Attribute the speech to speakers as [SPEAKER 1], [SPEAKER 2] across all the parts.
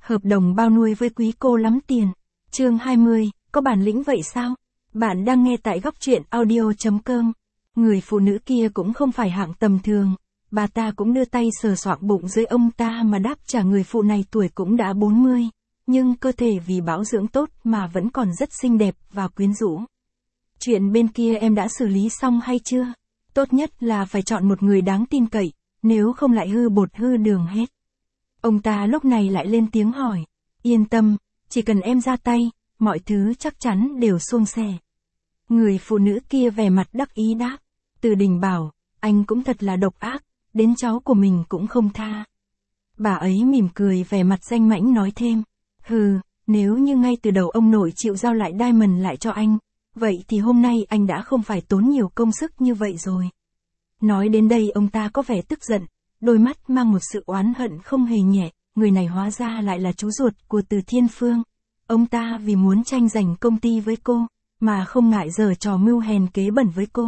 [SPEAKER 1] Hợp đồng bao nuôi với quý cô lắm tiền. Chương 20, có bản lĩnh vậy sao? Bạn đang nghe tại góc truyện audio.com. Người phụ nữ kia cũng không phải hạng tầm thường. Bà ta cũng đưa tay sờ soạng bụng dưới ông ta mà đáp trả người phụ này tuổi cũng đã 40. Nhưng cơ thể vì bảo dưỡng tốt mà vẫn còn rất xinh đẹp và quyến rũ. Chuyện bên kia em đã xử lý xong hay chưa? Tốt nhất là phải chọn một người đáng tin cậy, nếu không lại hư bột hư đường hết. Ông ta lúc này lại lên tiếng hỏi. Yên tâm, chỉ cần em ra tay, mọi thứ chắc chắn đều suôn sẻ. Người phụ nữ kia vẻ mặt đắc ý đáp. Từ Đình bảo, anh cũng thật là độc ác, đến cháu của mình cũng không tha. Bà ấy mỉm cười vẻ mặt danh mãnh nói thêm. Hừ, nếu như ngay từ đầu ông nội chịu giao lại Diamond lại cho anh, vậy thì hôm nay anh đã không phải tốn nhiều công sức như vậy rồi. Nói đến đây ông ta có vẻ tức giận, đôi mắt mang một sự oán hận không hề nhẹ, người này hóa ra lại là chú ruột của Từ Thiên Phương. Ông ta vì muốn tranh giành công ty với cô, mà không ngại giở trò mưu hèn kế bẩn với cô.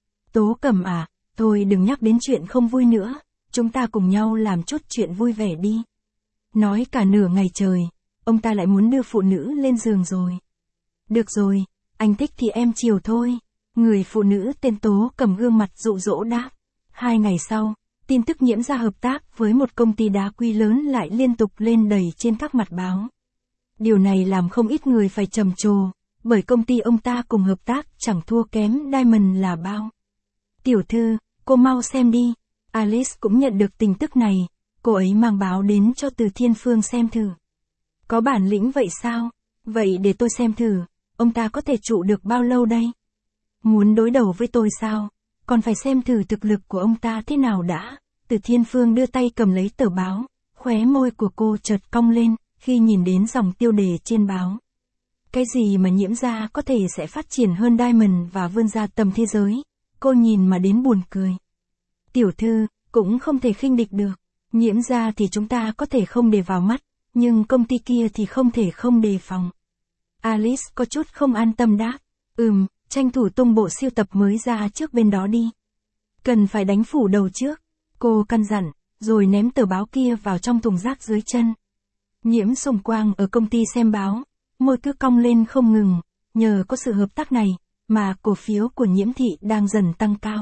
[SPEAKER 1] Tố Cẩm à, thôi đừng nhắc đến chuyện không vui nữa, chúng ta cùng nhau làm chút chuyện vui vẻ đi. Nói cả nửa ngày trời, ông ta lại muốn đưa phụ nữ lên giường rồi. Được rồi, anh thích thì em chiều thôi. Người phụ nữ tên Tố Cẩm gương mặt dụ dỗ đáp. 2 ngày sau, tin tức Nhiễm Gia hợp tác với một công ty đá quý lớn lại liên tục lên đầy trên các mặt báo. Điều này làm không ít người phải trầm trồ, bởi công ty ông ta cùng hợp tác chẳng thua kém Diamond là bao. Tiểu thư, cô mau xem đi. Alice cũng nhận được tin tức này, cô ấy mang báo đến cho Từ Thiên Phương xem thử. Có bản lĩnh vậy sao? Vậy để tôi xem thử, ông ta có thể trụ được bao lâu đây? Muốn đối đầu với tôi sao? Còn phải xem thử thực lực của ông ta thế nào đã. Từ Thiên Phương đưa tay cầm lấy tờ báo, khóe môi của cô chợt cong lên, khi nhìn đến dòng tiêu đề trên báo. Cái gì mà Nhiễm Gia có thể sẽ phát triển hơn Diamond và vươn ra tầm thế giới? Cô nhìn mà đến buồn cười. Tiểu thư, cũng không thể khinh địch được. Nhiễm Gia thì chúng ta có thể không để vào mắt, nhưng công ty kia thì không thể không đề phòng. Alice có chút không an tâm đáp. Tranh thủ tung bộ siêu tập mới ra trước bên đó đi. Cần phải đánh phủ đầu trước. Cô căn dặn, rồi ném tờ báo kia vào trong thùng rác dưới chân. Nhiễm Sùng Quang ở công ty xem báo, môi cứ cong lên không ngừng, nhờ có sự hợp tác này, mà cổ phiếu của Nhiễm thị đang dần tăng cao.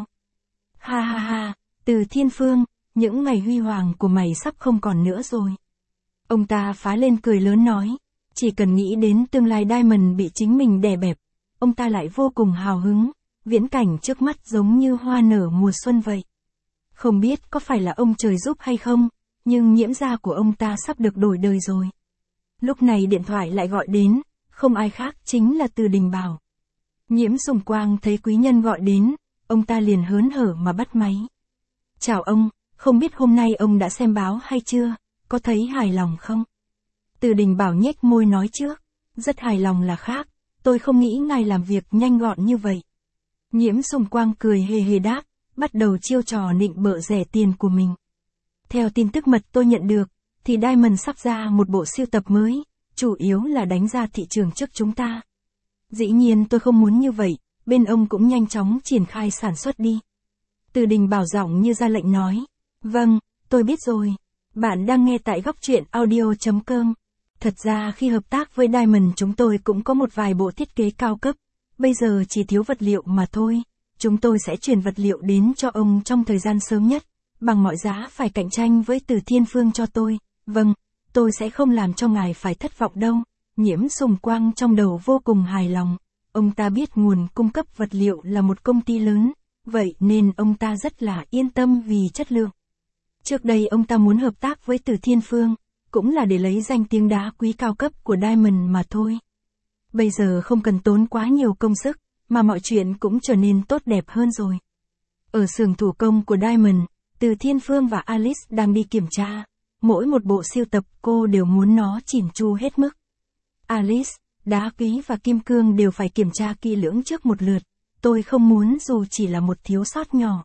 [SPEAKER 1] Ha ha ha, Từ Thiên Phương, những ngày huy hoàng của mày sắp không còn nữa rồi. Ông ta phá lên cười lớn nói, chỉ cần nghĩ đến tương lai Diamond bị chính mình đè bẹp, ông ta lại vô cùng hào hứng, viễn cảnh trước mắt giống như hoa nở mùa xuân vậy. Không biết có phải là ông trời giúp hay không, nhưng Nhiễm Gia của ông ta sắp được đổi đời rồi. Lúc này điện thoại lại gọi đến, không ai khác chính là Từ Đình Bảo. Nhiễm Sùng Quang thấy quý nhân gọi đến, ông ta liền hớn hở mà bắt máy. Chào ông, không biết hôm nay ông đã xem báo hay chưa, có thấy hài lòng không? Từ Đình Bảo nhếch môi nói trước, rất hài lòng là khác, tôi không nghĩ ngài làm việc nhanh gọn như vậy. Nhiễm Sùng Quang cười hề hề đáp, bắt đầu chiêu trò nịnh bợ rẻ tiền của mình. Theo tin tức mật tôi nhận được, thì Diamond sắp ra một bộ siêu tập mới, chủ yếu là đánh ra thị trường trước chúng ta. Dĩ nhiên tôi không muốn như vậy, bên ông cũng nhanh chóng triển khai sản xuất đi. Từ Đình Bảo giọng như ra lệnh nói. Vâng, tôi biết rồi. Bạn đang nghe tại góc truyện audio.com. Thật ra khi hợp tác với Diamond chúng tôi cũng có một vài bộ thiết kế cao cấp, bây giờ chỉ thiếu vật liệu mà thôi. Chúng tôi sẽ chuyển vật liệu đến cho ông trong thời gian sớm nhất, bằng mọi giá phải cạnh tranh với Từ Thiên Phương cho tôi. Vâng, tôi sẽ không làm cho ngài phải thất vọng đâu. Nhiễm Sùng Quang trong đầu vô cùng hài lòng. Ông ta biết nguồn cung cấp vật liệu là một công ty lớn, vậy nên ông ta rất là yên tâm vì chất lượng. Trước đây ông ta muốn hợp tác với Từ Thiên Phương, cũng là để lấy danh tiếng đá quý cao cấp của Diamond mà thôi. Bây giờ không cần tốn quá nhiều công sức, mà mọi chuyện cũng trở nên tốt đẹp hơn rồi. Ở xưởng thủ công của Diamond, Từ Thiên Phương và Alice đang đi kiểm tra. Mỗi một bộ siêu tập cô đều muốn nó chỉn chu hết mức. Alice, đá quý và kim cương đều phải kiểm tra kỹ lưỡng trước một lượt. Tôi không muốn dù chỉ là một thiếu sót nhỏ.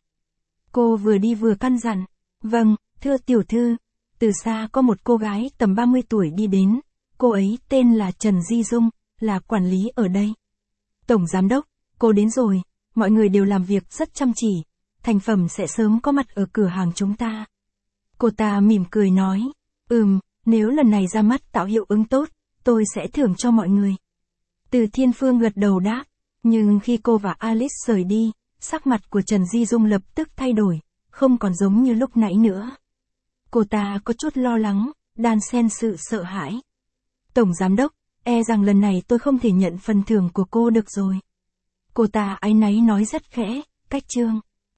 [SPEAKER 1] Cô vừa đi vừa căn dặn. Vâng, thưa tiểu thư. Từ xa có một cô gái tầm 30 tuổi đi đến. Cô ấy tên là Trần Di Dung, là quản lý ở đây. Tổng giám đốc, cô đến rồi. Mọi người đều làm việc rất chăm chỉ. Thành phẩm sẽ sớm có mặt ở cửa hàng chúng ta. Cô ta mỉm cười nói. Nếu lần này ra mắt tạo hiệu ứng tốt, tôi sẽ thưởng cho mọi người. Từ Thiên Phương gật đầu đáp. Nhưng khi cô và Alice rời đi, sắc mặt của Trần Di Dung lập tức thay đổi, không còn giống như lúc nãy nữa. Cô ta có chút lo lắng, đan xen sự sợ hãi. Tổng giám đốc, e rằng lần này tôi không thể nhận phần thưởng của cô được rồi. Cô ta áy náy nói rất khẽ, Cách Trương.